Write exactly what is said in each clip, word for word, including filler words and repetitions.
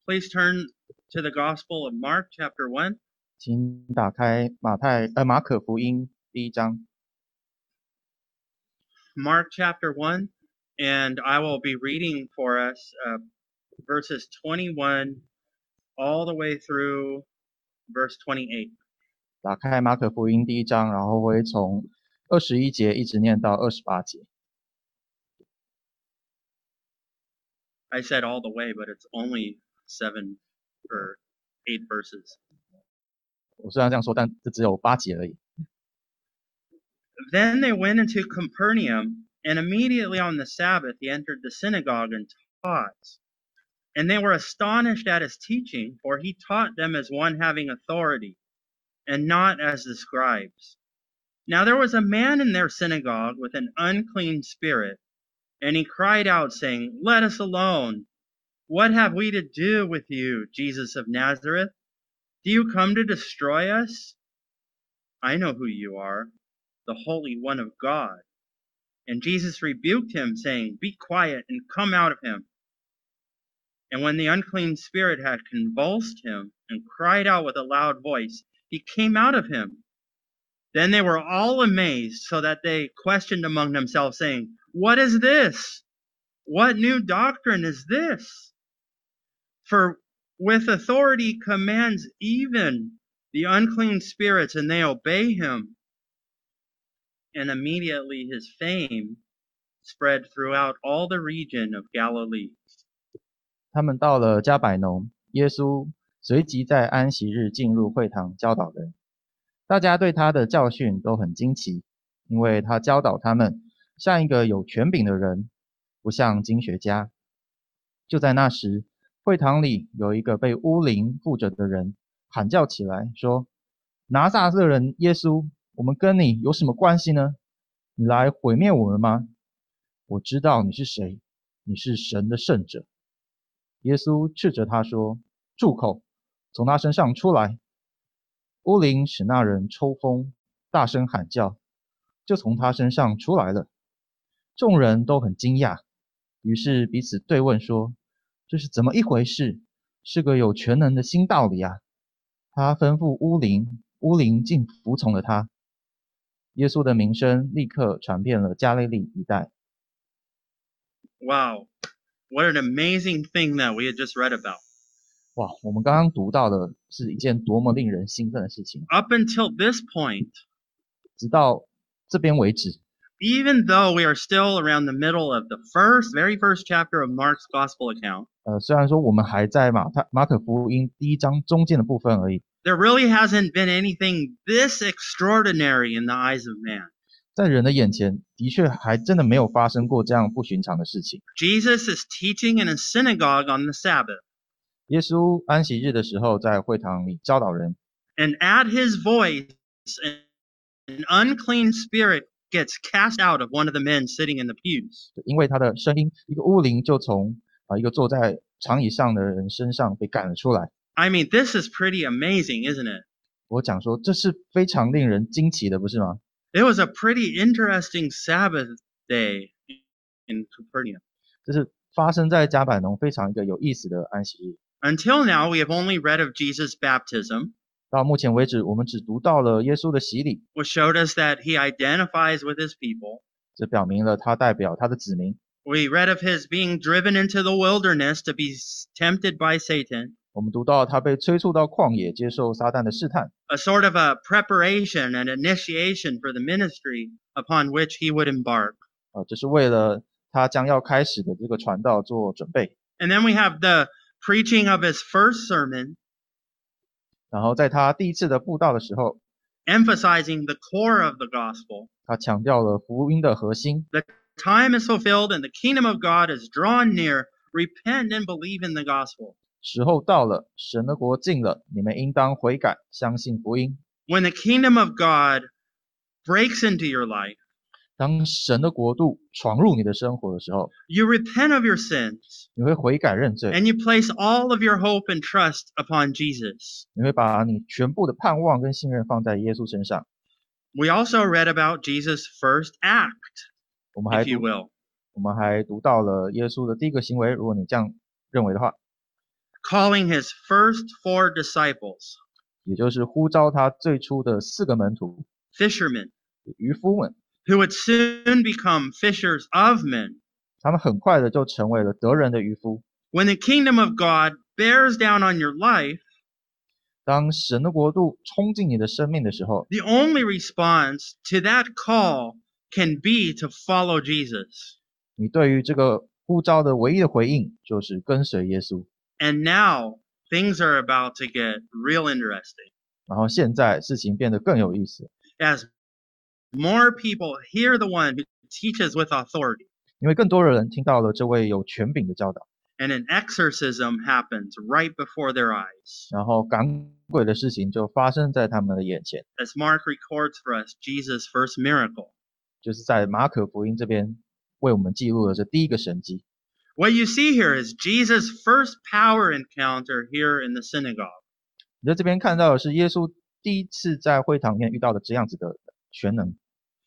Please turn to the Gospel of Mark, chapter one. 请打开马太呃马可福音第一章。 Mark chapter one, and I will be reading for us uh, verses twenty-one all the way through verse twenty-eight. 打开马可福音第一章，然后会从二十一节一直念到二十八节。 I said all the way, but it's only seven or eight verses. 我虽然这样说，但这只有八节而已。 Then they went into Capernaum, and immediately on the Sabbath he entered the synagogue and taught. And they were astonished at his teaching, for he taught them as one having authority, and not as the scribes. Now there was a man in their synagogue with an unclean spirit, and he cried out, saying, Let us alone. What have we to do with you, Jesus of Nazareth? Do you come to destroy us? I know who you are, the Holy One of God. And Jesus rebuked him, saying, Be quiet and come out of him. And when the unclean spirit had convulsed him and cried out with a loud voice, he came out of him. Then they were all amazed, so that they questioned among themselves, saying, What is this? What new doctrine is this? For with authority commands even the unclean spirits, and they obey him. And immediately his fame spread throughout all the region of Galilee. 他们到了迦百农，耶稣随即在安息日进入会堂教导人。大家对他的教训都很惊奇，因为他教导他们像一个有权柄的人，不像经学家。就在那时，会堂里有一个被污灵附着的人喊叫起来，说：拿撒勒人耶稣，我们跟你有什么关系呢？你来毁灭我们吗？我知道你是谁，你是神的圣者。耶稣斥责他说：住口，从他身上出来。污灵使那人抽风，大声喊叫，就从他身上出来了。众人都很惊讶，于是彼此对问说：这是怎么一回事？是个有全能的新道理啊！他吩咐污灵，污灵竟服从了他。耶稣的名声立刻传遍了加利利一带。 Wow, what an amazing thing that we had just read about. 哇，我们刚刚读到的是一件多么令人兴奋的事情。 Up until this point, 直到这边为止， even though we are still around the middle of the first, very first chapter of Mark's gospel account, 呃，虽然说我们还在马太马可福音第一章中间的部分而已， there really hasn't been anything this extraordinary in the eyes of man. 在人的眼前，的确还真的没有发生过这样不寻常的事情。 Jesus is teaching in a synagogue on the Sabbath, 耶稣安息日的时候在会堂里教导人， and at his voice, an unclean spirit gets cast out of one of the men sitting in the pews. 因为他的声音，一个污灵就从啊、呃、一个坐在长椅上的人身上被赶了出来。 I mean, this is pretty amazing, isn't it? 我讲说这是非常令人惊奇的，不是吗？ It was a pretty interesting Sabbath day in Capernaum. 这是发生在迦百农非常一个有意思的安息日。 Until now, we have only read of Jesus' baptism, 到目前为止，我们只读到了耶稣的洗礼， which showed us that he identifies with his people. 这表明了他代表他的子民。 We read of his being driven into the wilderness to be tempted by Satan, 我们读到他被催促到旷野接受撒旦的试探， a sort of a preparation and initiation for the ministry upon which he would embark. 啊，这是为了他将要开始的这个传道做准备。 And then we have the preaching of his first sermon, 然后在他第一次的布道的时候， emphasizing the core of the gospel. 他强调了福音的核心。 The time is fulfilled and the kingdom of God is drawn near. Repent and believe in the gospel. 时候到了，神的国近了，你们应当悔改，相信福音。 When the kingdom of God breaks into your life, 当神的国度闯入你的生活的时候， you repent of your sins 你会悔改认罪， and you place all of your hope and trust upon Jesus. 你会把你全部的盼望跟信任放在耶稣身上。 We also read about Jesus' first act, 我们还 if you 读， will. 我们还读到了耶稣的第一个行为，如果你这样认为的话， calling his first four disciples, 也就是呼召他最初的四个门徒 fishermen, 渔夫们， who would soon become fishers of men. 他们很快的就成为了得人的渔夫。 When the kingdom of God bears down on your life, 当神的国度冲进你的生命的时候， the only response to that call can be to follow Jesus. 你对于这个呼召的唯一的回应就是跟随耶稣。 And now things are about to get real interesting. 然后现在事情变得更有意思， As more people hear the one who teaches with authority, 因为更多的人听到了这位有权柄的教导， and an exorcism happens right before their eyes. 然后赶鬼的事情就发生在他们的眼前， As Mark records for us Jesus' first miracle. 就是在马可福音这边为我们记录了这第一个神迹。 What you see here is Jesus' first power encounter here in the synagogue. 你在这边看到的是耶稣第一次在会堂里面遇到的这样子的全能。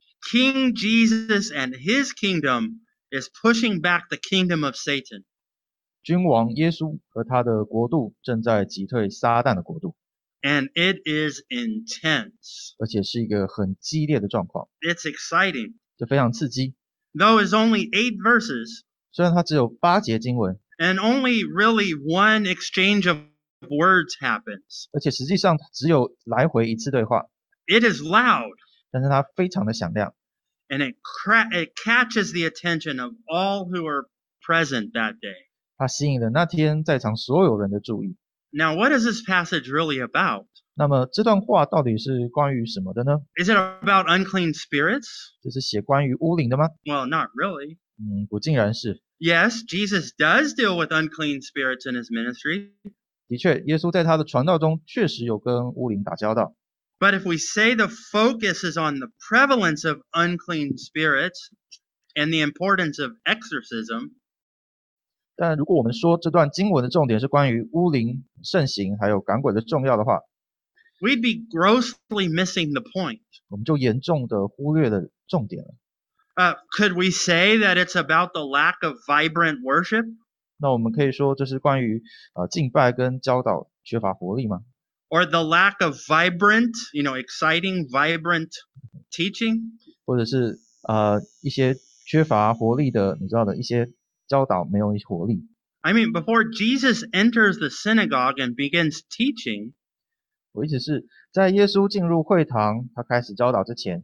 King Jesus and his kingdom is pushing back the kingdom of Satan. 君王耶稣和他的国度正在击退撒旦的国度， And it is intense. 而且是一个很激烈的状况， It's exciting. 这非常刺激。 Though it's only eight verses 虽然它只有八节经文， and only really one exchange of words happens, 而且实际上只有来回一次对话， it is loud 但是它非常的响亮， and it, cra- it catches the attention of all who are present that day. 它吸引了那天在场所有人的注意。 Now, what is this passage really about? 那么这段话到底是关于什么的呢？ Is it about unclean spirits? 这是写关于污灵的吗？ Well, not really. 嗯，不尽然是。 Yes, Jesus does deal with unclean spirits in his ministry. 的确，耶稣在他的传道中确实有跟污灵打交道。 But if we say the focus is on the prevalence of unclean spirits and the importance of exorcism, 但如果我们说这段经文的重点是关于污灵盛行还有赶鬼的重要的话， we'd be grossly missing the point. 我们就严重的忽略了重点了。 Uh, could we say that it's about the lack of vibrant worship? 那我们可以说这是关于呃敬拜跟教导缺乏活力吗？ Or the lack of vibrant, you know, exciting, vibrant teaching? 或者是呃一些缺乏活力的，你知道的一些教导没有活力？ I mean, before Jesus enters the synagogue and begins teaching, 我意思是在耶稣进入会堂，他开始教导之前，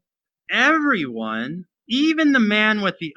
everyone, even the man with the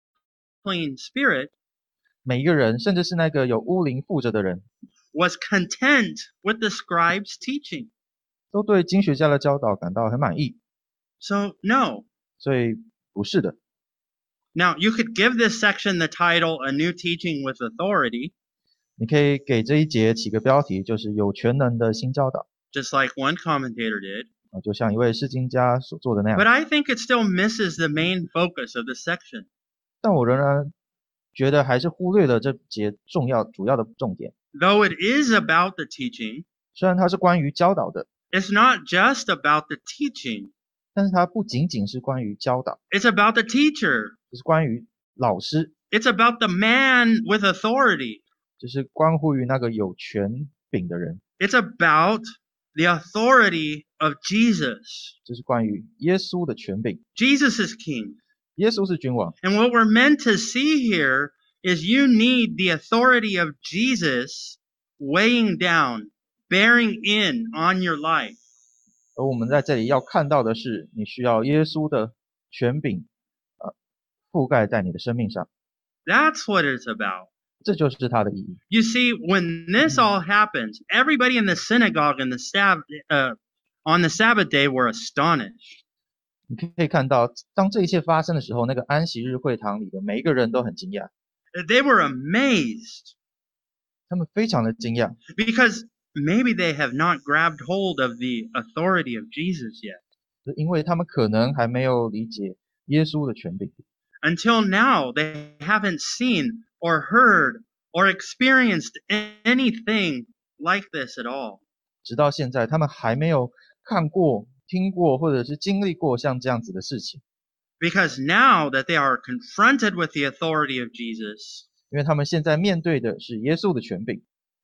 unclean spirit, 每一个人，甚至是那个有污灵附着的人， was content with the scribe's teaching. 都对经学家的教导感到很满意。 So, no. 所以不是的。 Now, you could give this section the title, A New Teaching with Authority, 你可以给这一节起个标题，就是有全能的新教导 just like one commentator did. 啊，就像一位释经家所做的那样。 But I think it still misses the main focus of this section. 但我仍然觉得还是忽略了这节重要主要的重点。 Though it is about the teaching, 虽然它是关于教导的， it's not just about the teaching. 但是它不仅仅是关于教导， It's about the teacher. 就是关于老师， It's about the man with authority. 就是关乎于那个有权柄的人， It's about the authority of Jesus. 就是关于耶稣的权柄。 Jesus is king. 耶稣是君王， And what we're meant to see here is you need the authority of Jesus weighing down, bearing in on your life. 而我们在这里要看到的是，你需要耶稣的权柄，呃，覆盖在你的生命上， That's what it's about. 这就是它的意义。 You see, when this all happens, everybody in the synagogue in the sab- uh, on the Sabbath day were astonished. 你可以看到，当这一切发生的时候，那个安息日会堂里的每一个人都很惊讶， They were amazed 他们非常的惊讶， because maybe they have not grabbed hold of the authority of Jesus yet. 就因为他们可能还没有理解耶稣的权柄。 Until now, they haven't seen or heard or experienced anything like this at all. 直到现在，他们还没有看过、听过，或者是经历过像这样子的事情， Because now that they are confronted with the authority of Jesus, 因为他们现在面对的是耶稣的权柄，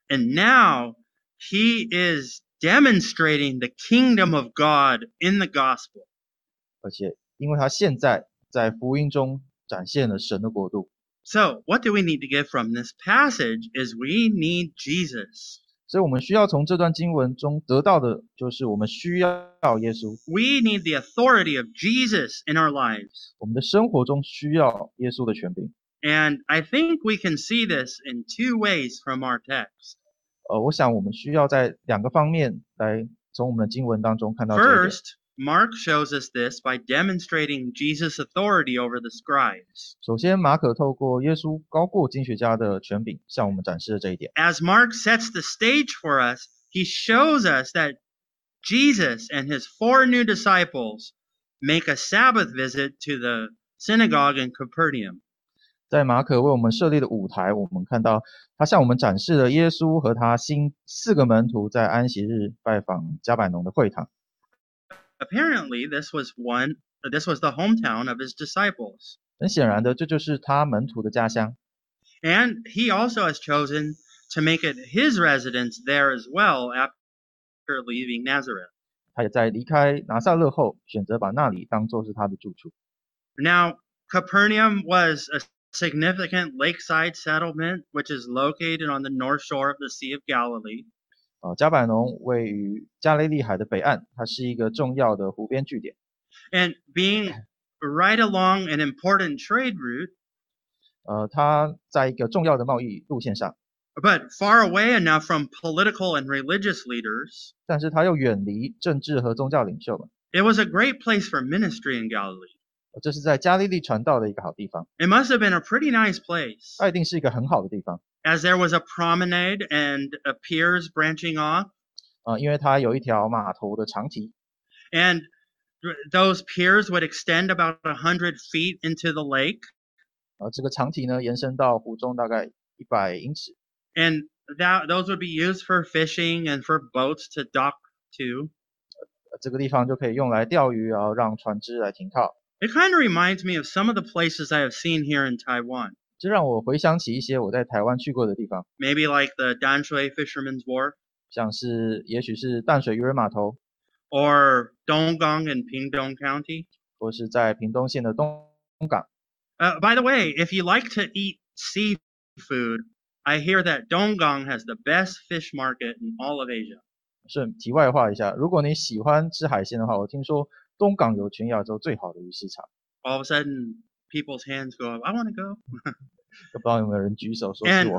And now he is demonstrating the kingdom of God in the gospel. 而且因为他现在在福音中展现了神的国度， So, what do we need to get from this passage is we need Jesus. 所以我们需要从这段经文中得到的就是我们需要耶稣， We need the authority of Jesus in our lives. 我们的生活中需要耶稣的权柄。 And I think we can see this in two ways from our text. 呃，我想我们需要在两个方面来从我们的经文当中看到这一点。 First, Mark shows us this by demonstrating Jesus' authority over the scribes. 首先，马可透过耶稣高过经学家的权柄，向我们展示了这一点。 As Mark sets the stage for us, he shows us that Jesus and his four new disciples make a Sabbath visit to the synagogue in Capernaum. 在马可为我们设立的舞台，我们看到他向我们展示了耶稣和他新四个门徒在安息日拜访加百农的会堂。 Apparently, this was one, this was the hometown of his disciples. 很显然的，这就是他门徒的家乡。 And he also has chosen to make it his residence there as well after leaving Nazareth. 他也在离开拿撒勒后，选择把那里当作是他的住处。 Now, Capernaum was a significant lakeside settlement which is located on the north shore of the Sea of Galilee. 呃，加百农位于加利利海的北岸，它是一个重要的湖边据点。 And being right along an important trade route, 呃，它在一个重要的贸易路线上， but far away enough from political and religious leaders, 但是它又远离政治和宗教领袖们。 it was a great place for ministry in Galilee. 呃这是在加利利传道的一个好地方， It must have been a pretty nice place, 它一定是一个很好的地方。 as there was a promenade and a piers branching off, 呃，因为它有一条码头的长堤， and th- those piers would extend about a hundred feet into the lake, 呃，这个长堤呢延伸到湖中大概一百英尺， and that those would be used for fishing and for boats to dock to. 呃这个地方就可以用来钓鱼，然后让船只来停靠。 It kind of reminds me of some of the places I have seen here in Taiwan, 这让我回想起一些我在台湾去过的地方， maybe like the Danshui Fisherman's Wharf 像是也许是淡水渔人码头， or Donggang in Pingdong County. 或是在屏东县的东港。 Uh, by the way, if you like to eat seafood, I hear that Donggang has the best fish market in all of Asia. 顺题外话一下，如果你喜欢吃海鲜的话，我听说东港有全亚洲最好的鱼市场。 All of a sudden, people's hands go up. I want to go. 都不知道有没有人举手说是 And 我。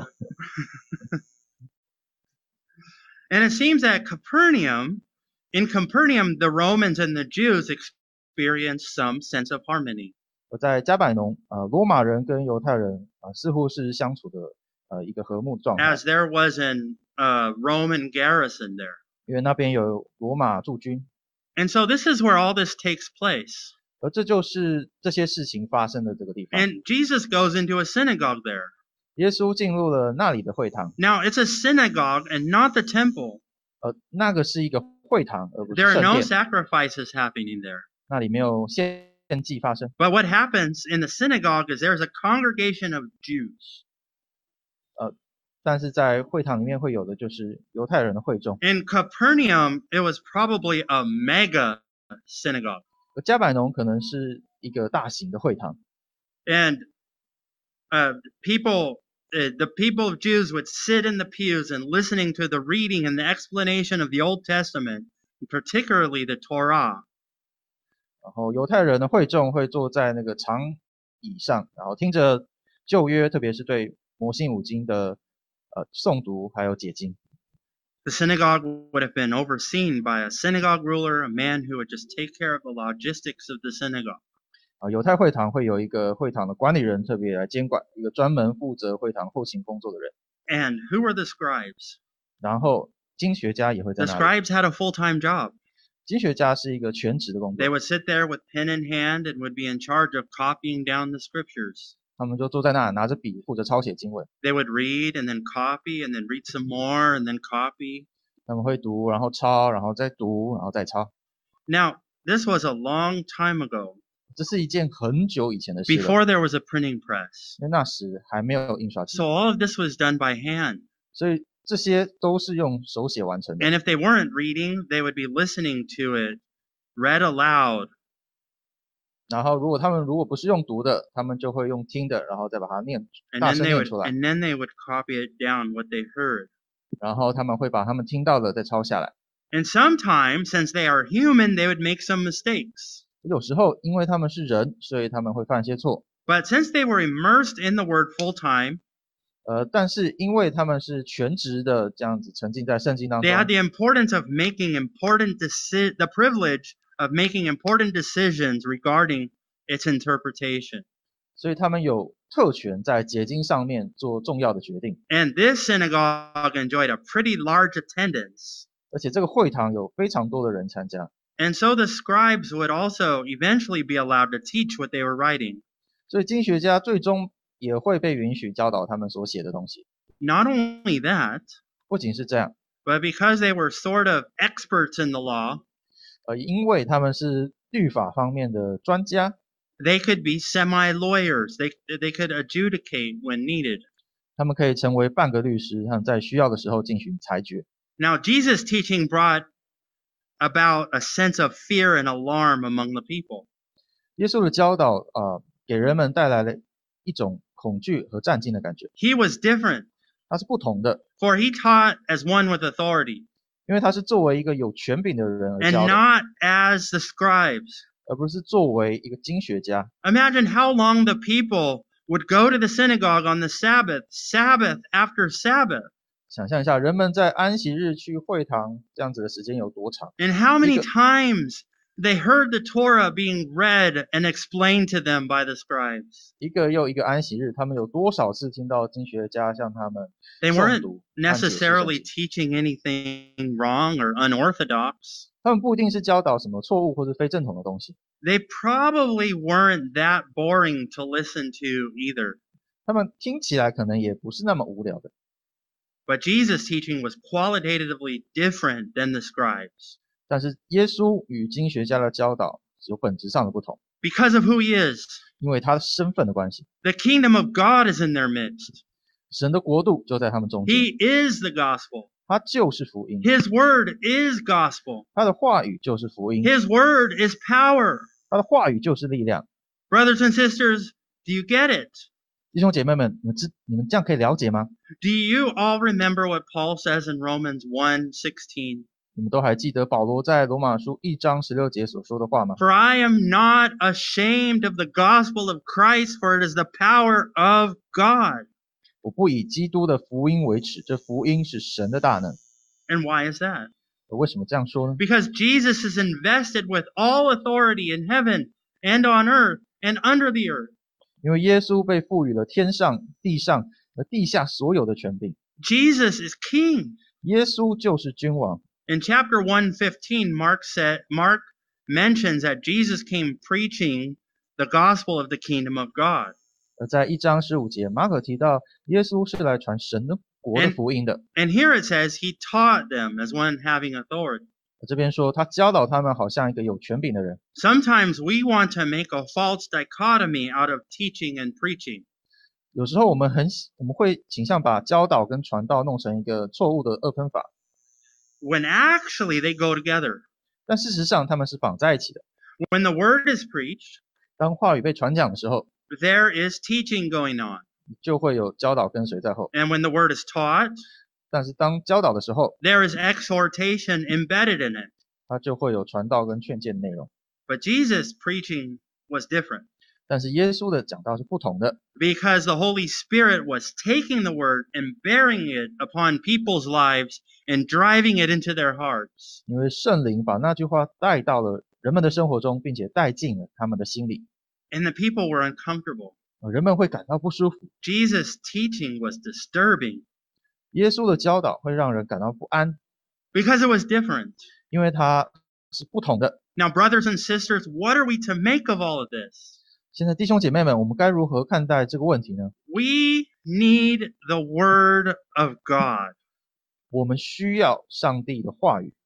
And it seems that Capernaum, in Capernaum, the Romans and the Jews experienced some sense of harmony. 我在加百农，呃，罗马人跟犹太人啊、呃，似乎是相处的呃一个和睦状态， As there was an uh, Roman garrison there. 因为那边有罗马驻军， And so this is where all this takes place. 而这就是这些事情发生的这个地方。 And Jesus goes into a synagogue there. 耶稣进入了那里的会堂， Now, it's a synagogue and not the temple. 呃，那个是一个会堂，而不是 There are 圣 no 殿， sacrifices happening there. 那里没有献祭发生。 But what happens in the synagogue is there's a congregation of Jews. 但是在会堂里面会有的就是犹太人的会众。 In Capernaum, it was probably a mega synagogue. 而加百农可能是一个大型的会堂， And uh, people, uh, the people of Jews would sit in the pews and listening to the reading and the explanation of the Old Testament, particularly the Torah. 然后犹太人的会众会坐在那个长椅上，然后听着旧约，特别是对摩西五经的呃诵读还有解经。 The synagogue would have been overseen by a synagogue ruler, a man who would just take care of the logistics of the synagogue. 啊，犹太会堂会有一个会堂的管理人特别来监管，一个专门负责会堂后勤工作的人。 And who were the scribes? 然后经学家也会在 The 那里。 scribes had a full-time job. 经学家是一个全职的工 They 作， would sit there with pen in hand and would be in charge of copying down the scriptures. 他们就坐在那拿着笔负责抄写经文。 They would read and then copy and then read some more and then copy. 他们会读，然后抄，然后再读，然后再抄。 Now, this was a long time ago, 这是一件很久以前的事了， before there was a printing press. 因为那时还没有印刷机 So，all of this was done by hand. 所以这些都是用手写完成的。 And if they weren't reading, they would be listening to it read aloud. 然后如果他们如果不是用读的，他们就会用听的，然后再把它念 And 大 then 声 they 念 would 出来， and then they would copy it down what they heard. 然后他们会把他们听到的再抄下来。 And sometimes, since they are human, they would make some mistakes. 有时候因为他们是人，所以他们会犯一些错。 But since they were immersed in the word full time, 呃，但是因为他们是全职的这样子沉浸在圣经当 they 中， had the importance of making important deci- the privilege of making important decisions regarding its interpretation. 所以他们有特权在解经上面做重要的决定。 And this synagogue enjoyed a pretty large attendance. 而且这个会堂有非常多的人参加， And so the scribes would also eventually be allowed to teach what they were writing. 所以经学家最终也会被允许教导他们所写的东西。 Not only that, 不仅是这样， but because they were sort of experts in the law, 呃，因为他们是律法方面的专家， they could be semi-lawyers. They, they could adjudicate when needed. 他们可以成为半个律师，他们在需要的时候进行裁决。 Now, Jesus' teaching brought about a sense of fear and alarm among the people. 耶稣的教导啊、呃，给人们带来了一种恐惧和战惊的感觉。 He was different, 他是不同的， for he taught as one with authority, 因为他是作为一个有权柄的人而 and 教的， not as the scribes. 而不是作为一个经学家。 Imagine how long the people would go to the synagogue on the Sabbath, Sabbath after Sabbath, 想象一下，人们在安息日去会堂这样子的时间有多长？ and how many Because- times they heard the Torah being read and explained to them by the scribes. 一个又一个安息日，他们有多少次听到经学家向他们 They 诵 weren't 读、和解释圣 necessarily 经？ teaching anything wrong or unorthodox. 他们不一定是教导什么错误或是非正统的东西， They probably weren't that boring to listen to either. 他们听起来可能也不是那么无聊的。 But Jesus' teaching was qualitatively different than the scribes. 但是耶稣与经学家的教导有本质上的不同， Because of who he is, 因为他的身份的关系， the kingdom of God is in their midst. 神的国度就在他们中间， He is the gospel. 他就是福音， His word is gospel. 他的话语就是福音， His word is power. 他的话语就是力量。 Brothers and sisters, do you get it? 弟兄姐妹们，你们知你们这样可以了解吗？ Do you all remember what Paul says in Romans one sixteen? 你们都还记得保罗在罗马书一章十六节所说的话吗？ For I am not ashamed of the gospel of Christ, for it is the power of God. 我不以基督的福音为耻，这福音是神的大能。 And why is that? 为什么这样说呢？ Because Jesus is invested with all authority in heaven and on earth and under the earth. 因为耶稣被赋予了天上、地上和地下所有的权柄， Jesus is king. 耶稣就是君王。 In chapter one fifteen, Mark said Mark mentions that Jesus came preaching the gospel of the kingdom of God. 而在一章十五节，马可提到耶稣是来传神的国的 And- 福音的。 And here it says he taught them as one having authority. 这边说他教导他们，好像一个有权柄的人。 Sometimes we want to make a false dichotomy out of teaching and preaching. 有时候我们很我们会倾向把教导跟传道弄成一个错误的二分法， When actually they go together. 但事实上他们是绑在一起的。 When the word is preached, 当话语被传讲的时候， there is teaching going on. 就会有教导跟随在后。 And when the word is taught, 但是当教导的时候， there is exhortation embedded in it. 它就会有传道跟劝诫的内容。 But Jesus' preaching was different 但是耶稣的讲道是不同的， because the Holy Spirit was taking the word and bearing it upon people's lives and driving it into their hearts. 因为圣灵把那句话带到了人们的生活中，并且带进了他们的心里， And the people were uncomfortable. 呃人们会感到不舒服。 Jesus' teaching was disturbing 耶稣的教导会让人感到不安， because it was different. 因为它是不同的。 Now, brothers and sisters, what are we to make of all of this? 现在弟兄姐妹们，我们该如何看待这个问题呢？ We need the Word of God. 我们需要上帝的话语，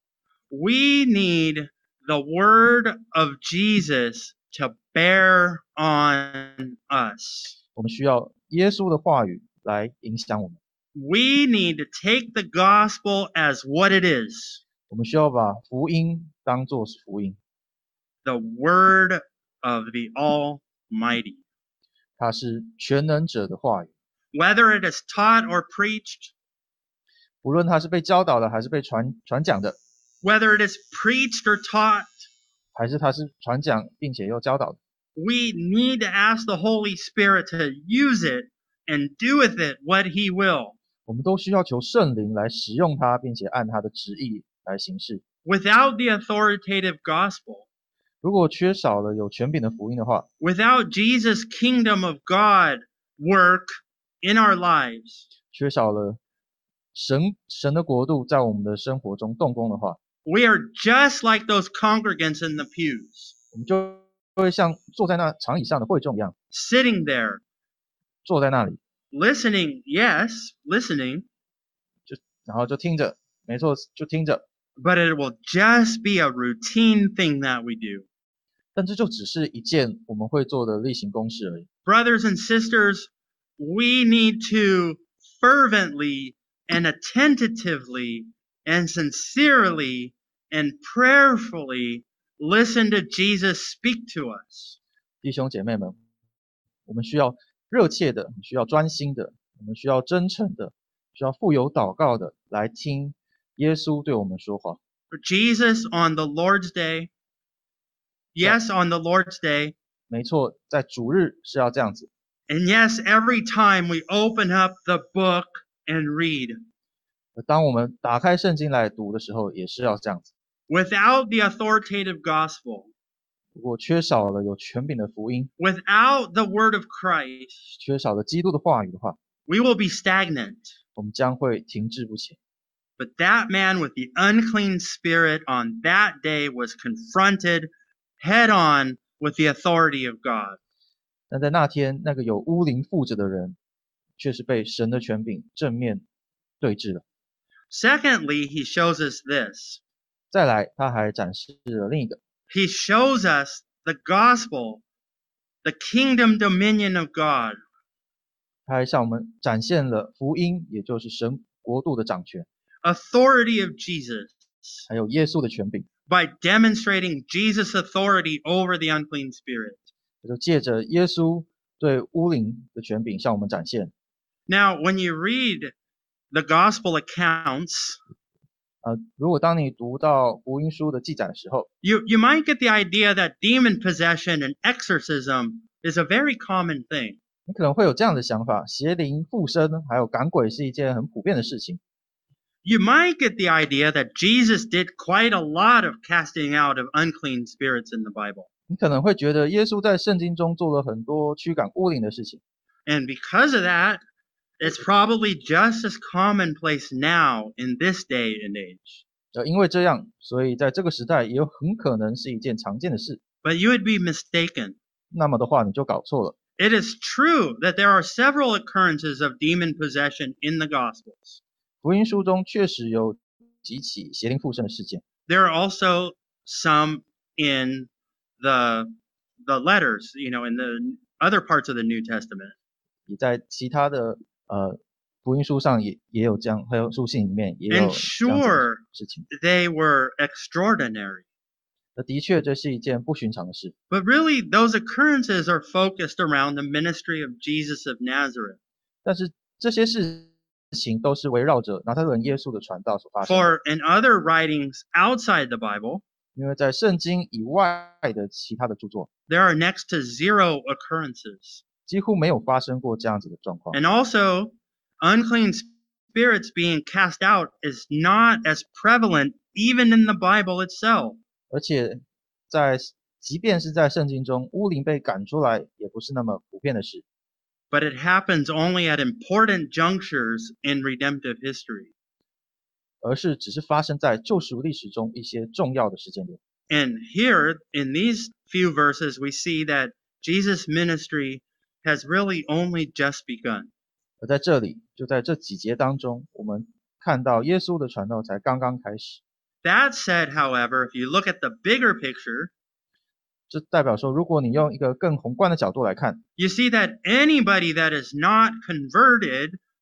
We need the Word of Jesus to bear on us. 我们需要耶稣的话语来影响我们。 We need to take the gospel as what it is, 我们需要把福音当作是福音， the word of the Almighty. 它是全能者的话语， Whether it is taught or preached, 无论它是被教导的，还是被传传讲的， whether it is preached or taught, 还是它是传讲并且又教导的， we need to ask the Holy Spirit to use it and do with it what He will. 我们都需要求圣灵来使用它，并且按它的旨意来行事。 Without the authoritative gospel, 如果缺少了有权柄的福音的话， without Jesus' kingdom of God work in our lives, 缺少了神神的国度在我们的生活中动工的话， we are just like those congregants in the pews, 我们就会像坐在那长椅上的会众一样， sitting there, 坐在那里， listening, yes, listening, 然后就听着，没错，就听着， but it will just be a routine thing that we do. 但这就只是一件我们会做的例行公事而已。 Brothers and sisters, we need to fervently and attentively and sincerely and prayerfully listen to Jesus speak to us. 弟兄姐妹们，我们需要热切的，我们需要专心的，我们需要真诚的，需要富有祷告的来听耶稣对我们说话。 For Jesus on the Lord's day, yes, on the Lord's day, 没错，在主日是要这样子， and yes, every time we open up the book and read. 当我们打开圣经来读的时候，也是要这样子。 Without the authoritative gospel, 如果缺少了有权柄的福音， without the word of Christ, 缺少了基督的话语的话， we will be stagnant. 我们将会停滞不前。 But that man with the unclean spirit on that day was confronted head on with the authority of God. 但在那天，那个有污灵附着的人，却是被神的权柄正面对峙了。 Secondly, he shows us this. 再来，他还展示了另一个， He shows us the gospel, the kingdom dominion of God. 他还向我们展现了福音，也就是神国度的掌权， Authority of Jesus 还有耶稣的权柄。 by demonstrating Jesus' authority over the unclean spirit. 也就借着耶稣对污灵的权柄向我们展现。 Now, when you read the gospel accounts, 呃，如果当你读到福音书的记载的时候， you, you might get the idea that demon possession and exorcism is a very common thing. 你可能会有这样的想法：邪灵附身还有赶鬼是一件很普遍的事情。 You might get the idea that Jesus did quite a lot of casting out of unclean spirits in the Bible. 你可能会觉得耶稣在圣经中做了很多驱赶污灵的事情， And because of that, it's probably just as commonplace now in this day and age. 呃，因为这样，所以在这个时代也有很可能是一件常见的事。 But you would be mistaken. 那么的话，你就搞错了。 It is true that there are several occurrences of demon possession in the Gospels. 福音书中确实有几起邪灵附身的事件， There are also some in the the letters, you know, in the other parts of the New Testament. 也在其他的呃福音书上也也有这样，还有书信里面也有 And 这样子的 sure, 事情。 they were extraordinary. 那的确，这是一件不寻常的事。 But really, those occurrences are focused around the ministry of Jesus of Nazareth. 但是这些事情都是围绕着拿撒勒人耶稣的传道所发生的。 For in other writings outside the Bible, 因为在圣经以外的其他的著作， there are next to zero occurrences. 几乎没有发生过这样子的状况。 And also, unclean spirits being cast out is not as prevalent even in the Bible itself. 而且在即便是在圣经中，污灵被赶出来也不是那么普遍的事， But it happens only at important junctures in redemptive history. 而是只是发生在救赎历史中一些重要的时间点。 And here, in these few verses, we see that Jesus' ministry has really only just begun. 而在这里，就在这几节当中，我们看到耶稣的传道才刚刚开始。 That said, however, if you look at the bigger picture, 这代表说，如果你用一个更宏观的角度来看， you see that anybody that is not converted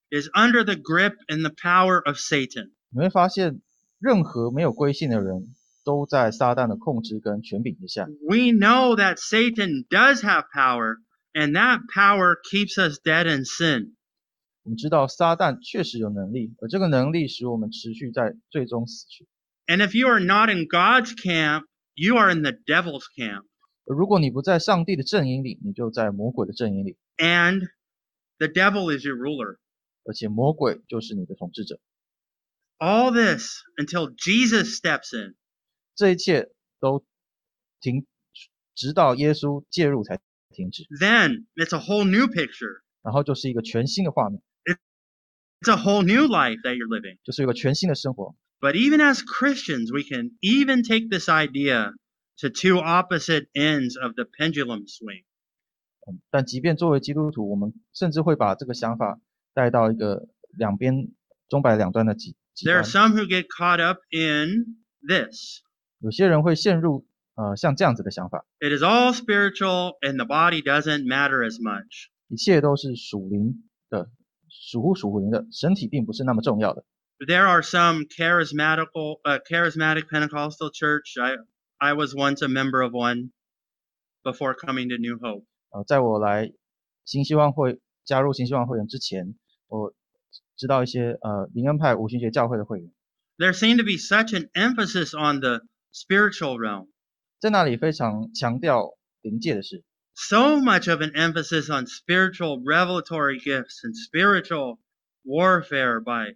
is under the grip and the power of Satan. 你会发现，任何没有归信的人都在撒旦的控制跟权柄之下。 We know that Satan does have power, and that power keeps us dead in sin. 我们知道撒旦确实有能力，而这个能力使我们持续在最终死去。 And if you are not in God's camp, you are in the devil's camp. 而如果你不在上帝的阵营里，你就在魔鬼的阵营里， And the devil is your ruler. 而且魔鬼就是你的统治者。 All this until Jesus steps in. 这一切都停，直到耶稣介入才停止。 Then it's a whole new picture. 然后就是一个全新的画面， It's a whole new life that you're living. 就是一个全新的生活。 But even as Christians, we can even take this idea to two opposite ends of the pendulum swing. 嗯，但即便作为基督徒，我们甚至会把这个想法带到一个两边钟摆两端的极极 There 端 are。some who get caught up in this. 有些人会陷入呃像这样子的想法， It is all spiritual and the body doesn't matter as much. 一切都是属灵的，属乎属灵的，身体并不是那么重要的。 There are some charismatic, uh, charismatic Pentecostal church. I, I was once a member of one before coming to New Hope. 呃，在我来新希望会加入新希望会员之前，我知道一些呃灵恩派五旬节教会的会员， There seemed to be such an emphasis on the spiritual realm. 在那里非常强调灵界的事， So much of an emphasis on spiritual revelatory gifts and spiritual warfare by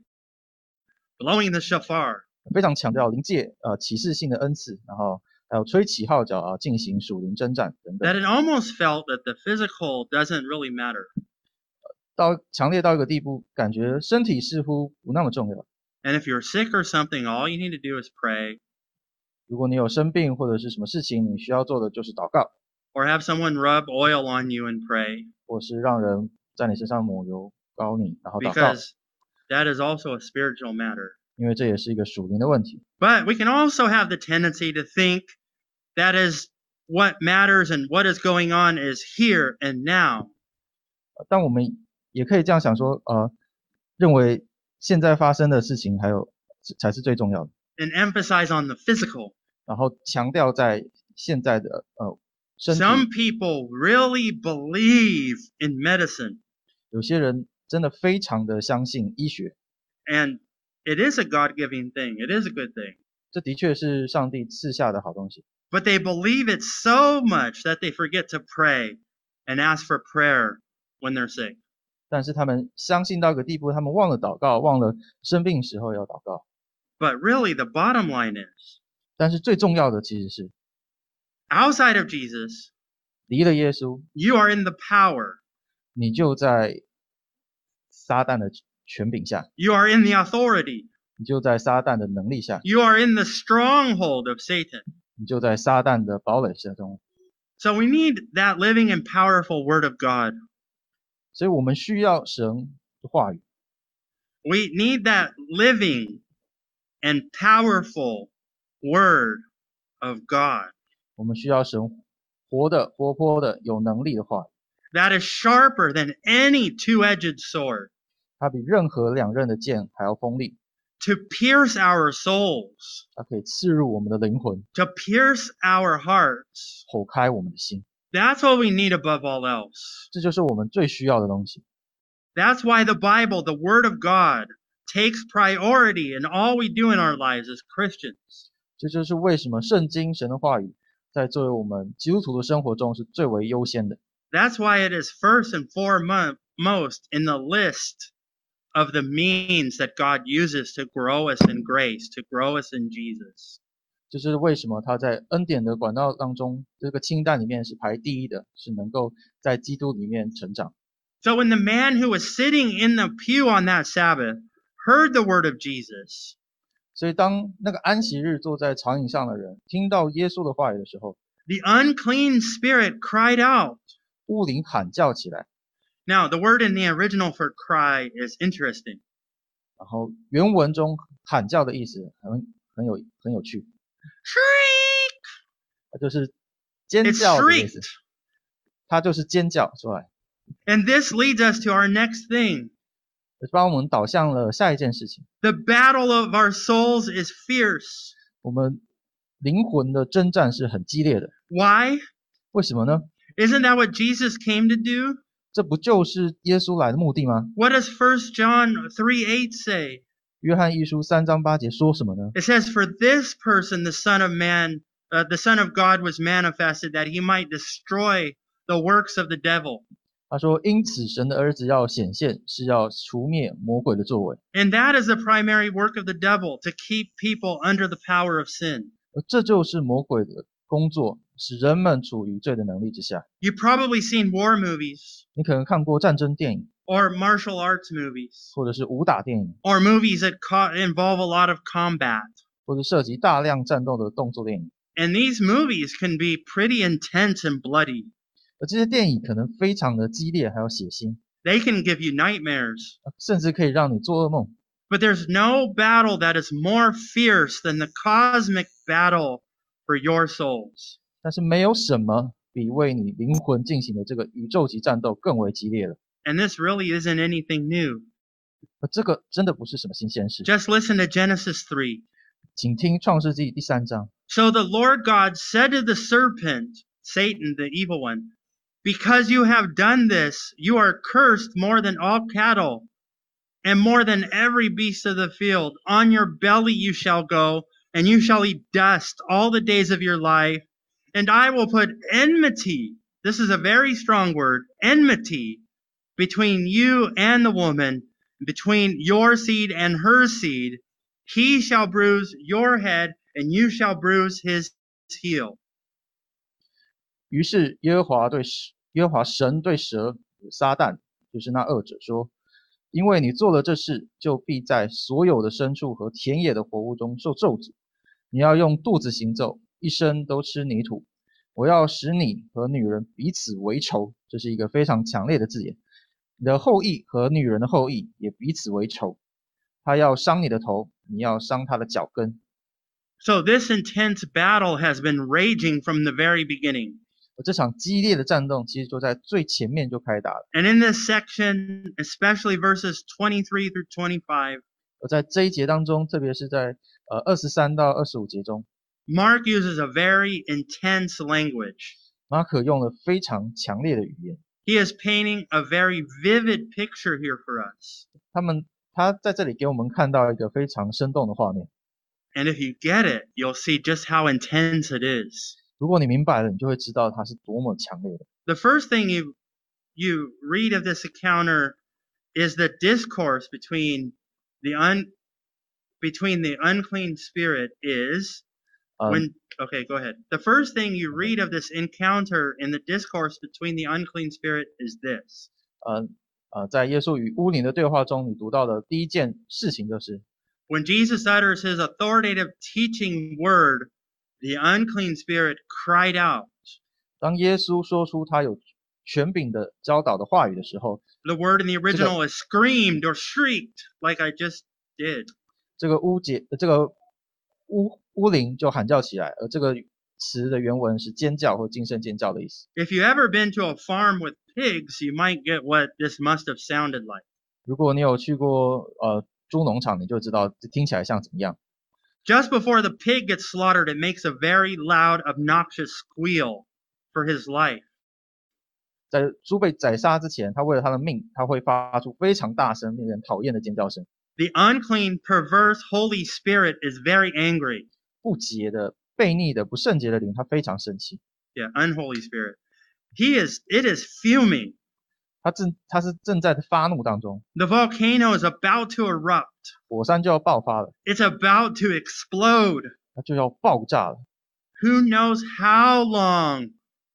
blowing the shofar. 非常强调灵界呃启示性的恩赐，然后还有吹起号角啊，进行属灵征战等 That 等， it almost felt that the physical doesn't really matter. 到强烈到一个地步，感觉身体似乎不那么重要。 And if you're sick or something, all you need to do is pray 如果你有生病或者是什么事情，你需要做的就是祷告， or have someone rub oil on you and pray, 或是让人在你身上抹油膏你，然后祷告， because that is also a spiritual matter. 因为这也是一个属灵的问题。 But we can also have the tendency to think that is what matters and what is going on is here and now. 但我们也可以这样想说，呃，认为现在发生的事情还有才是最重要的， And emphasize on the physical. 然后强调在现在的呃身体。 Some people really believe in medicine, 有些人真的非常的相信医学， and it is a God-giving thing. It is a good thing. 这的确是上帝赐下的好东西。 But they believe it so much that they forget to pray and ask for prayer when they're sick. 但是他们相信到一个地步，他们忘了祷告，忘了生病时候要祷告。 But really, the bottom line is, 但是最重要的其实是 outside of Jesus, 离了耶稣， you are in the power. 你就在撒旦的权柄下， You are in the authority. 你就在撒旦的能力下， You are in the stronghold of Satan. 你就在撒旦的堡垒之中。 So we need that living and powerful word of God. 所以我们需要神的话语， We need that living and powerful word of God 我们需要神活的、活泼的、有能力的话语。 that is sharper than any two-edged sword 它比任何两刃的剑还要锋利， to pierce our souls, 它可以刺入我们的灵魂， to pierce our hearts. 剖开我们的心。 That's what we need above all else. 这就是我们最需要的东西。 That's why the Bible, the Word of God, takes priority in all we do in our lives as Christians. 这就是为什么圣经神的话语在作为我们基督徒的生活中是最为优先的。 That's why it is first and foremost in the list of the means that God uses to grow us in grace, to grow us in Jesus. 这是为什么他在恩典的管道当中，这个清单里面是排第一的，是能够在基督里面成长。 So when the man who was sitting in the pew on that Sabbath heard the word of Jesus, 所以当那个安息日坐在长椅上的人听到耶稣的话语的时候， the unclean spirit cried out. 巫灵喊叫起来。 Now, the word in the original for cry is interesting. 然后原文中喊叫的意思很很有很有趣， Shriek! 就是尖 It 叫的意思 shrieked.。 它就是尖叫出来。 And this leads us to our next thing. 把我们导向了下一件事情。 The battle of our souls is fierce. 我们灵魂的征战是很激烈的。 Why? 为什么呢？ Isn't that what Jesus came to do? 这不就是耶稣来的目的吗？ What does First John three eight say? 约翰一书三章八节说什么呢？ It says, For this person the Son of Man, uh, the Son of God was manifested, that he might destroy the works of the devil. 他说，因此神的儿子要显现，是要除灭魔鬼的作为。 And that is the primary work of the devil, to keep people under the power of sin. 而这就是魔鬼的工作，使人们处于罪的能力之下。 You've probably seen war movies, 你可能看过战争电影， or martial arts movies, 或者是武打电影， or movies that co- involve a lot of combat. 或者涉及大量战斗的动作电影。 And these movies can be pretty intense and bloody. 而这些电影可能非常的激烈，还有血腥， They can give you nightmares. 甚至可以让你做噩梦。 But there's no battle that is more fierce than the cosmic battle for your souls. 但是没有什么比为你灵魂进行的这个宇宙级战斗更为激烈了。 And this really isn't anything new. 而这个真的不是什么新鲜事。 Just listen to Genesis three. 请听创世纪第三章。 So the Lord God said to the serpent, Satan, the evil one, Because you have done this, you are cursed more than all cattle, and more than every beast of the field. On your belly you shall go, and you shall eat dust all the days of your life. And I will put enmity, this is a very strong word, enmity, between you and the woman, between your seed and her seed. He shall bruise your head, and you shall bruise his heel. 于是耶和华对耶和华神对蛇撒旦，就是那恶者说：因为你做了这事，就必在所有的牲畜和田野的活物中受咒诅。你要用肚子行走，一生都吃泥土。我要使你和女人彼此为仇，这是一个非常强烈的字眼。你的后裔和女人的后裔也彼此为仇。他要伤你的头，你要伤他的脚跟。 So this intense battle has been raging from the very beginning. 而这场激烈的战斗其实就在最前面就开打了。 And in this section, especially verses twenty-three through twenty-five, 而在这一节当中，特别是在呃二十三到二十五节中， Mark uses a very intense language. 马可用了非常强烈的语言。 He is painting a very vivid picture here for us. 他们他在这里给我们看到一个非常生动的画面。 And if you get it, you'll see just how intense it is. 如果你明白了，你就会知道它是多么强烈的。 The first thing you you read of this encounter is the discourse between the un between the unclean spirit is 呃 when okay, go ahead. The first thing you read of this encounter in the discourse between the unclean spirit is this. 呃呃，在耶稣与污灵的对话中，你读到的第一件事情就是， When Jesus utters his authoritative teaching word, the unclean spirit cried out. 当耶稣说出他有权柄的教导的话语的时候， The word in the original is screamed or shrieked, like I just did. 这个污节这个污污灵就喊叫起来，而这个词的原文是尖叫或惊声尖叫的意思。 If you've ever been to a farm with pigs, you might get what this must have sounded like. 如果你有去过呃猪农场，你就知道这听起来像怎么样。 Just before the pig gets slaughtered, it makes a very loud, obnoxious squeal for his life. 在猪被宰杀之前，他为了他的命，他会发出非常大声、令人讨厌的尖叫声。 The unclean, perverse Holy Spirit is very angry. 不洁的、悖逆的、不圣洁的灵，他非常生气。 Yeah, unholy spirit. He is, it is fuming. 他正他是正在发怒当中， The volcano is about to erupt. 火山就要爆发了， It's about to explode. 它就要爆炸了。 Who knows how long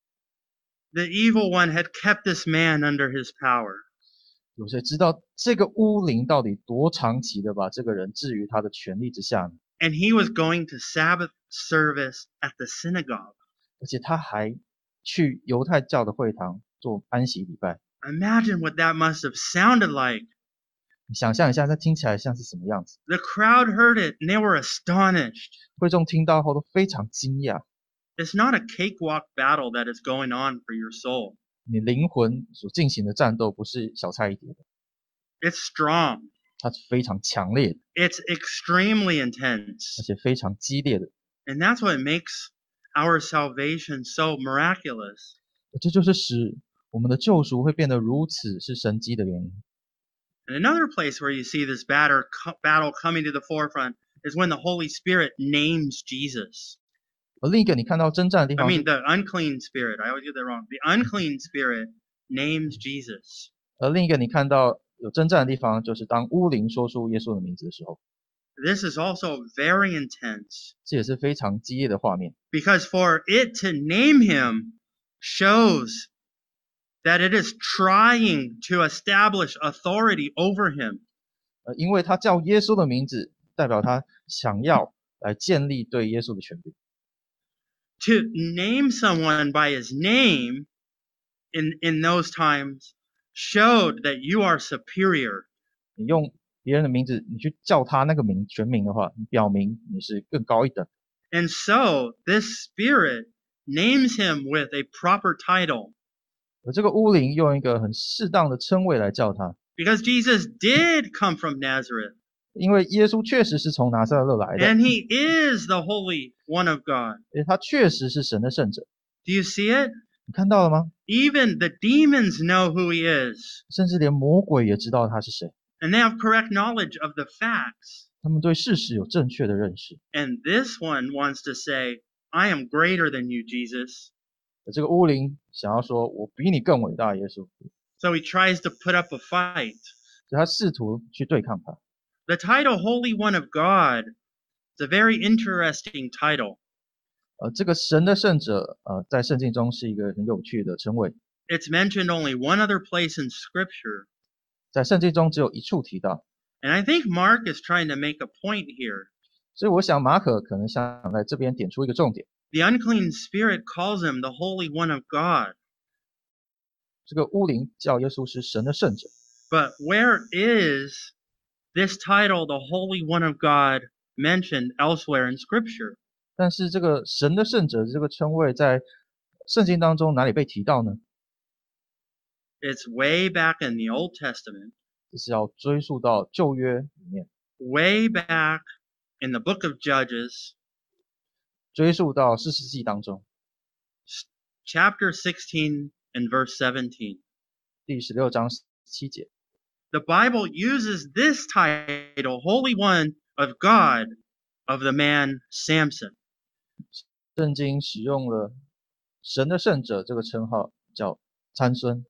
the evil one had kept this man under his power? 有谁知道这个巫灵到底多长期的把这个人置于他的权力之下呢？ And he was going to Sabbath service at the synagogue. 而且他还去犹太教的会堂做安息礼拜。 Imagine what that must have sounded like. 你想象一下，这听起来像是什么样子？ The crowd heard it and they were astonished. 会众听到后都非常惊讶。 It's not a cakewalk battle that is going on for your soul. 你灵魂所进行的战斗不是小菜一碟的。 It's strong. 它是非常强烈的， It's extremely 而 intense. 且非常激烈的。 And that's what makes our salvation so miraculous. 这就是使我们的救赎会变得如此是神迹的原因。 And another place where you see this battle, battle coming to the forefront is when the Holy Spirit names Jesus. 而另一个你看到征战的地 I 方 mean, 是， the unclean spirit. I always get that wrong. The unclean spirit names Jesus. 而另一个你看到有征战的地方，就是当巫灵说出耶稣的名字的时候， This is also very intense 这也是非常激烈的画面。 because for it to name him shows that it is trying to establish authority over him. 呃，因为他叫耶稣的名字，代表他想要来建立对耶稣的权柄。 To name someone by his name in, in those times showed that you are superior. 你用别人的名字，你去叫他那个名全名的话，你表明你是更高一等。 And so this spirit names him with a proper title 而这个巫灵用一个很适当的称谓来叫他， because Jesus did come from Nazareth 因为耶稣确实是从拿撒勒来的， and he is the Holy One of God. 而且他确实是神的圣者。 Do you see it? 你看到了吗？ Even the demons know who he is 甚至连魔鬼也知道他是谁， and they have correct knowledge of the facts. 他们对事实有正确的认识。 And this one wants to say, I am greater than you, Jesus. 而这个巫灵想要说：“我比你更伟大，耶稣。” So he tries to put up a fight. 所以他试图去对抗他。 The title Holy One of God is a very interesting title. 呃，这个神的圣者，呃，在圣经中是一个很有趣的称谓， It's mentioned only one other place in Scripture. 在圣经中只有一处提到。 And I think Mark is trying to make a point here. 所以我想马可可能想在这边点出一个重点： The unclean spirit calls him the Holy One of God. 这个巫灵叫耶稣是神的圣者， But where is this title, the Holy One of God, mentioned elsewhere in Scripture? 但是这个神的圣者这个称谓在圣经当中哪里被提到呢？ It's way back in the Old Testament, 这是要追溯到旧约里面， way back in the book of Judges, 追溯到士师记当中 chapter sixteen and verse seventeen. 第十六章七节。 The Bible uses this title, Holy One of God, of the man Samson. 圣经使用了神的圣者这个称号，叫参孙。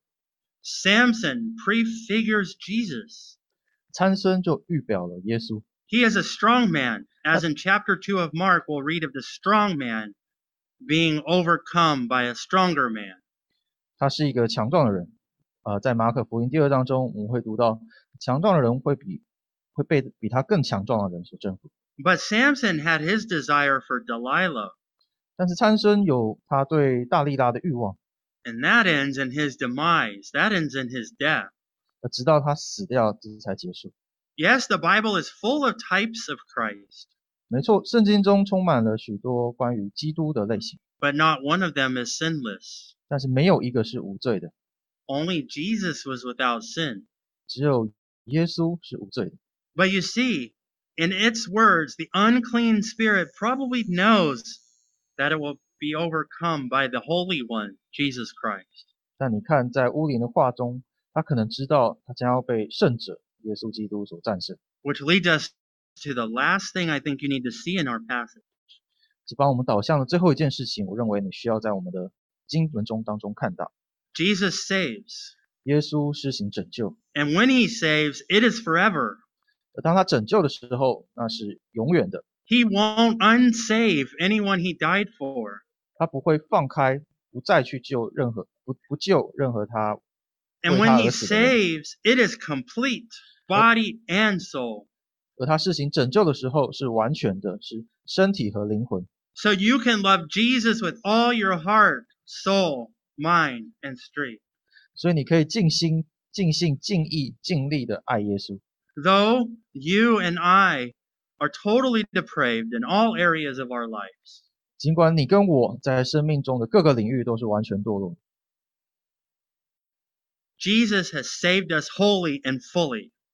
Samson prefigures Jesus. 参孙就预表了耶稣， He is a strong man, as in chapter two of Mark, we'll read of the strong man being overcome by a stronger man. 他是一个强壮的人。呃，在马可福音第二章中，我们会读到强壮的人会比会被比他更强壮的人所征服。 But Samson had his desire for Delilah, 但是参孙有他对大利拉的欲望， and that ends in his demise. That ends in his death. 呃直到他死掉这才结束。 Yes, the Bible is full of types of Christ, 没错，圣经中充满了许多关于基督的类型， but not one of them is sinless. 但是没有一个是无罪的， Only Jesus was without sin. 只有耶稣是无罪的。 But you see, in its words, the unclean spirit probably knows that it will be overcome by the Holy One, Jesus Christ. 但你看，在乌灵的话中，他可能知道他将要被圣者耶稣基督所战胜。 Which leads us to the last thing I think you need to see in our passage. 这帮我们导向了最后一件事情，我认为你需要在我们的经文中当中看到， Jesus saves. 耶稣施行拯救， And when he saves, it is forever. 而当他拯救的时候，那是永远的， He won't unsave anyone he died for. 他不会放开，不再去救任何不不救任何他 And 为 when 他 he 而死的人。 saves, it is complete, body and soul. 而他施行拯救的时候是完全的，是身体和灵魂。 So you can love Jesus with all your heart, soul, mind, and strength. 所以你可以尽心、尽性、尽意、尽力的爱耶稣。 Though you and I are totally depraved in all areas of our lives, 尽管你跟我在生命中的各个领域都是完全堕落， Jesus has saved us wholly and fully.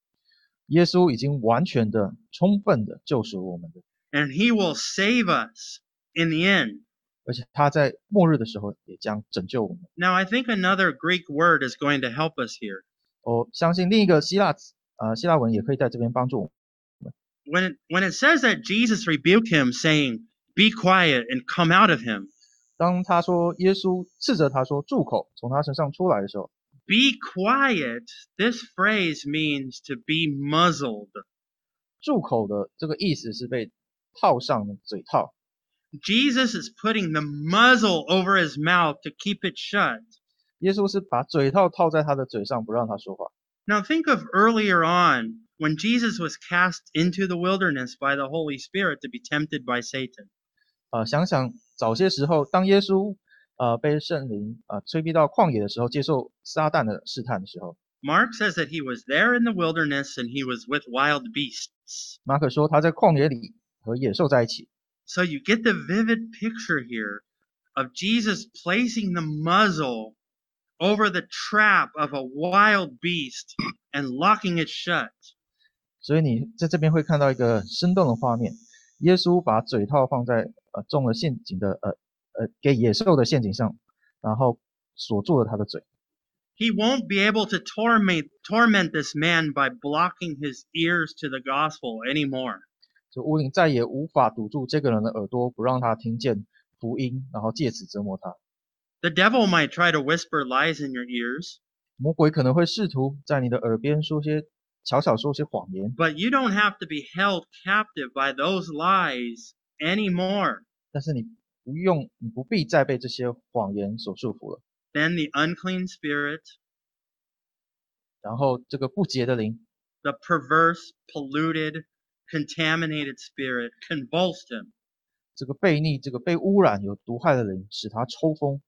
耶稣已经完全的、充分的救赎我们的， and he will save us in the end. 而且他在末日的时候也将拯救我们。 Now, I think another Greek word is going to help us here. 我相信另一个希腊呃希腊文也可以在这边帮助我们。 When it, when it says that Jesus rebuked him, saying, "Be quiet and come out of him," 当他说耶稣斥责他说住口，从他身上出来的时候， be quiet, this phrase means to be muzzled. 住口的这个意思是被套上的嘴套。 Jesus is putting the muzzle over his mouth to keep it shut. 耶稣是把嘴套套在他的嘴上，不让他说话。 Now think of earlier on when Jesus was cast into the wilderness by the Holy Spirit to be tempted by Satan. 呃，想想早些时候，当耶稣呃被圣灵呃催逼到旷野的时候，接受撒旦的试探的时候， Mark says that he was there in the wilderness and he was with wild beasts. 马可说他在旷野里和野兽在一起。 So you get the vivid picture here of Jesus placing the muzzle over the trap of a wild beast and locking it shut. 所以你在这边会看到一个生动的画面，耶稣把嘴套放在呃中了陷阱的呃呃给野兽的陷阱上，然后锁住了他的嘴。 He won't be able to torment torment this man by blocking his ears to the gospel anymore. 就巫灵再也无法堵住这个人的耳朵，不让他听见福音，然后借此折磨他。 The devil might try to whisper lies in your ears, 魔鬼可能会试图在你的耳边说些悄悄说些谎言， but you don't have to be held captive by those lies anymore. 但是你不用，你不必再被这些谎言所束缚了。 Then the unclean spirit, 然后这个不洁的灵， the perverse, polluted, contaminated spirit convulsed him. 这个悖逆、这个被污染、有毒害的灵，使他抽风。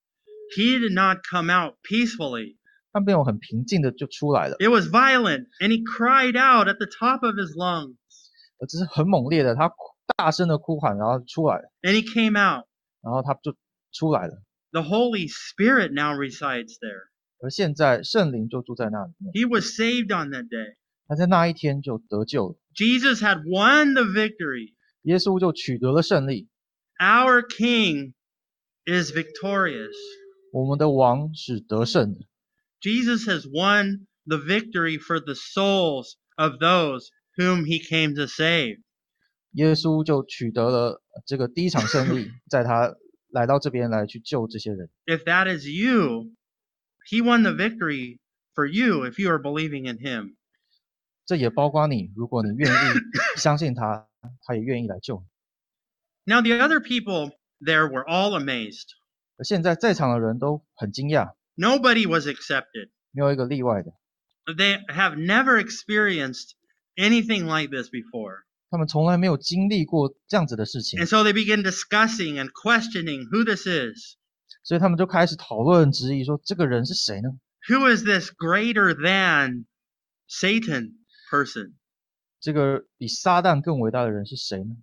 He did not come out peacefully. 他没有很平静的就出来了， It was violent, and he cried out at the top of his lungs. 而这是很猛烈的，他哭大声的哭喊，然后出来了， And he came out. 然后他就出来了。 The Holy Spirit now resides there. 而现在圣灵就住在那里面， He was saved on that day. 他在那一天就得救了， Jesus had won the victory. 耶稣就取得了胜利。 Our King is victorious. 我们的王是得胜的， Jesus has won the victory for the souls of those whom he came to save. 耶稣就取得了这个第一场胜利，在他来到这边来去救这些人。 If that is you, he won the victory for you if you are believing in him. 这也包括你，如果你愿意相信他，他也愿意来救你。 Now the other people there were all amazed. 而现在在场的人都很惊讶， Nobody was accepted. 没有一个例外的。 They have never experienced anything like this before. 他们从来没有经历过这样子的事情， And so they begin discussing and questioning who this is. 所以他们就开始讨论质疑说这个人是谁呢？ Who is this greater than Satan person? 这个比撒旦更伟大的人是谁呢？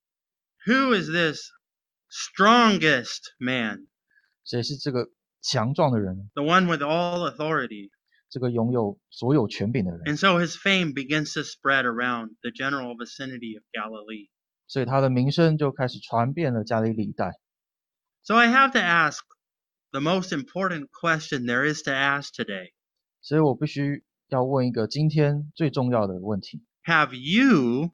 Who is this strongest man? 谁是这个强壮的人呢？ The one with all authority. 这个拥有所有权柄的人。 And so his fame begins to spread around the general vicinity of Galilee. 所以他的名声就开始传遍了加利利一带。 So I have to ask the most important question there is to ask today. 所以我必须要问一个今天最重要的问题： Have you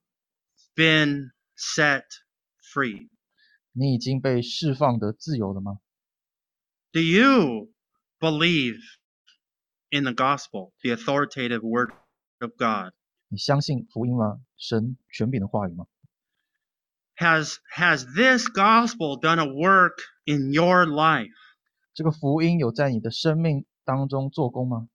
been set free? 你已经被释放的自由了吗？ Do you believe in the gospel, the authoritative word of God? 你相信福音吗？神权柄的话语吗？ Has, has this gospel done a work in your life? 这个福音有在你的生命当中做工吗？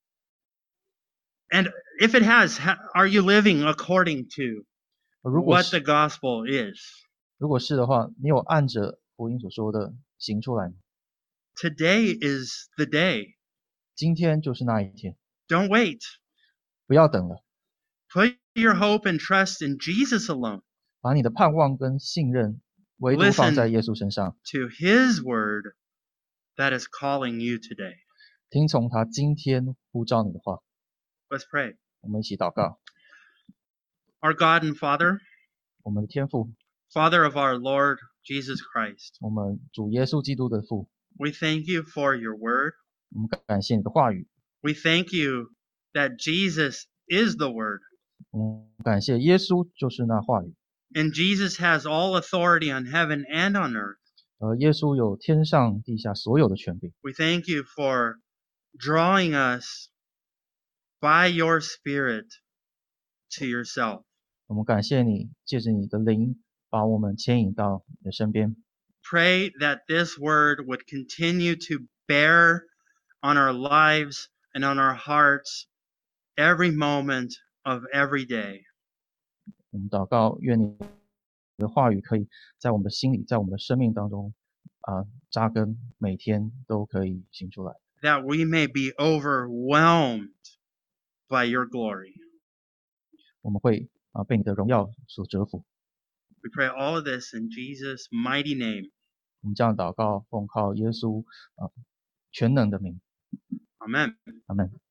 And if it has, ha- are you living according to 如果 what 是 the gospel is? 如果是的话，你有按着福音所说的行出来吗？ Today is the day. 今天就是那一天， Don't wait. 不要等了， Put your hope and trust in Jesus alone, 把你的盼望跟信任唯独放在耶稣身上， to his word that is calling you today. 听从他今天呼召你的话。 Let's pray. 我们一起祷告。 Our God and Father, 我们的天父， Father of our Lord Jesus Christ, 我们主耶稣基督的父， we thank you for your word. 我们感谢你的话语， We thank you that Jesus is the word, 我们感谢耶稣就是那话语， and Jesus has all authority on heaven and on earth. 而耶稣有天上地下所有的权柄。 We thank you for drawing us by your Spirit to yourself. 我们感谢你，借着你的灵，把我们牵引到你的身边。 Pray that this word would continue to bear on our lives and on our hearts every moment of every day. 我们祷告，愿你的话语可以在我们的心里，在我们的生命当中啊、扎根，每天都可以行出来， that we may be overwhelmed by your glory. 我们会啊、被你的荣耀所折服。 We pray all of this in Jesus' mighty name. 我们这样祷告，奉靠耶稣啊、全能的名， Amen. 阿门。